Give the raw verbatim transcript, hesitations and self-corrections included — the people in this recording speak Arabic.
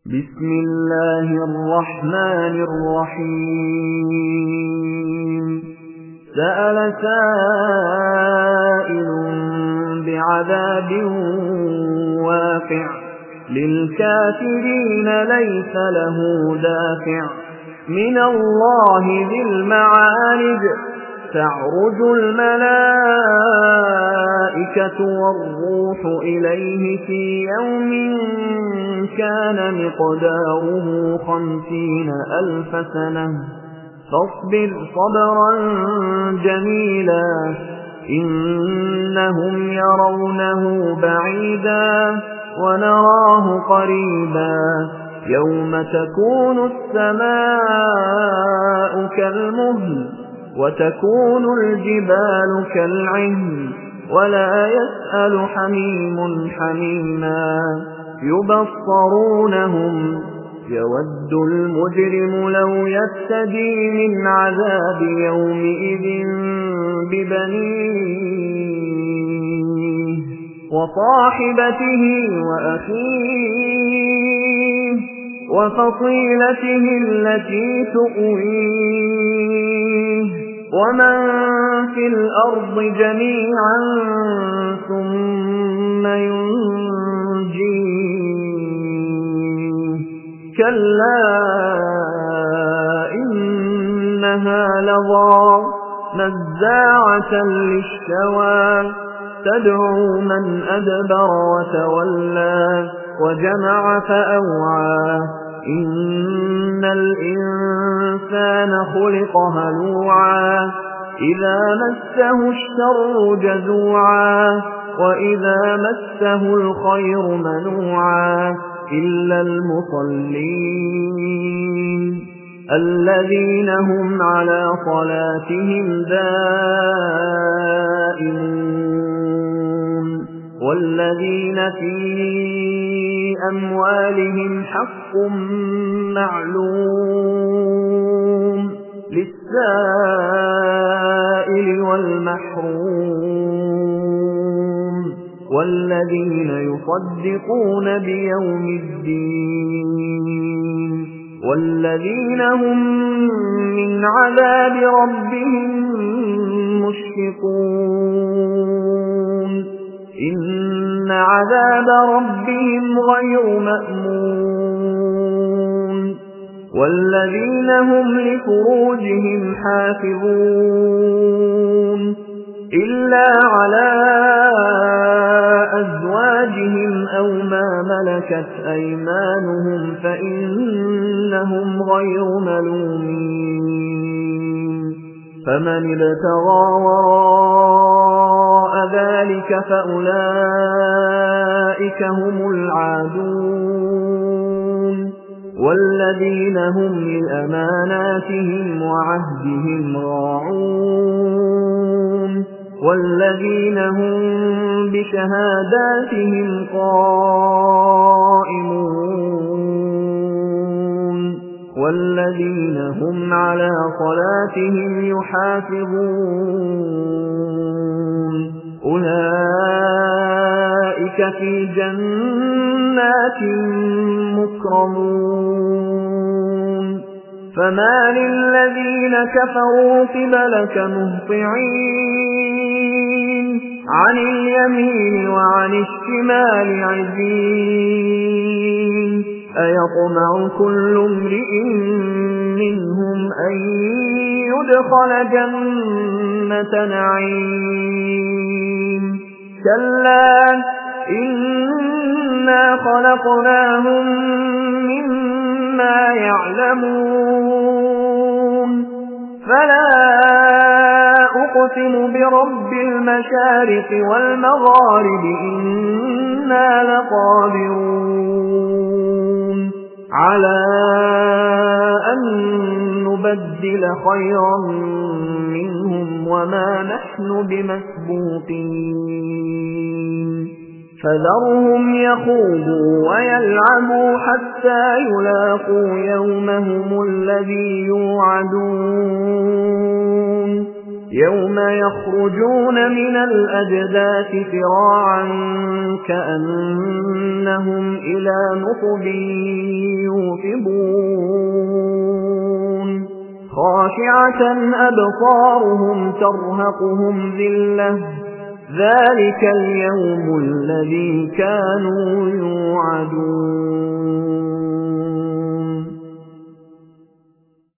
بسم الله الرحمن الرحيم سأل سائل بعذاب واقع للكافرين ليس له دافع من الله ذي المعارج تعرج الملائكة والروح إليه في يوم كان مقداره خمسين ألف سنة فاصبر صبرا جميلا إنهم يرونه بعيدا ونراه قريبا يوم تكون السماء كالمهل وتكون الجبال كالعهن ولا يسأل حميم حميما يبصرونهم يود المجرم لو يفتدي من عذاب يومئذ ببنيه وصاحبته وأخيه وفصيلته التي تؤويه ومن في الأرض جميعا ثم ينجيه كلا إنها لظى نزاعة للشوى تدعو من أدبر وتولى وجمع فأوعى إن الإنسان خلق هلوعا إذا مسه الشر جزوعا وإذا مسه الخير منوعا إلا المصلين الذين هم على صلاتهم دائمون والذين في أموالهم حق معلوم للسائل والمحروم والذين يصدقون بيوم الدين والذين هم من عذاب ربهم مشفقون إن عذاب ربهم غير مأمون والذين هم لفروجهم حافظون إلا على أزواجهم أو ما ملكت أيمانهم فإنهم غير ملومين فمن ابتغى وراء ذلك فأولئك هم العادون والذين هم لأماناتهم وعهدهم راعون والذين هم بشهاداتهم قائمون والذين هم على صلاتهم يحافظون أولئك في جنات مكرمون فما للذين كفروا قبلك مهطعين عن اليمين وعن الشمال عزين أيطمع كل امرئ منهم أن يدخل جنة نعيم كلا إنا خلقناهم مما يعلمون فلا أقسم برب المشارق والمغارب إنا لقادرون على أن نبدل خيرا منهم وما نحن بمسبوقين فذرهم يخوضوا ويلعبوا حتى يلاقوا يومهم الذي يوعدون يوم يخرجون من الأجداث سراعا كأنهم إلى نصب يوفضون خاشعة أبصارهم ترهقهم ذلة ذلك اليوم الذي كانوا يوعدون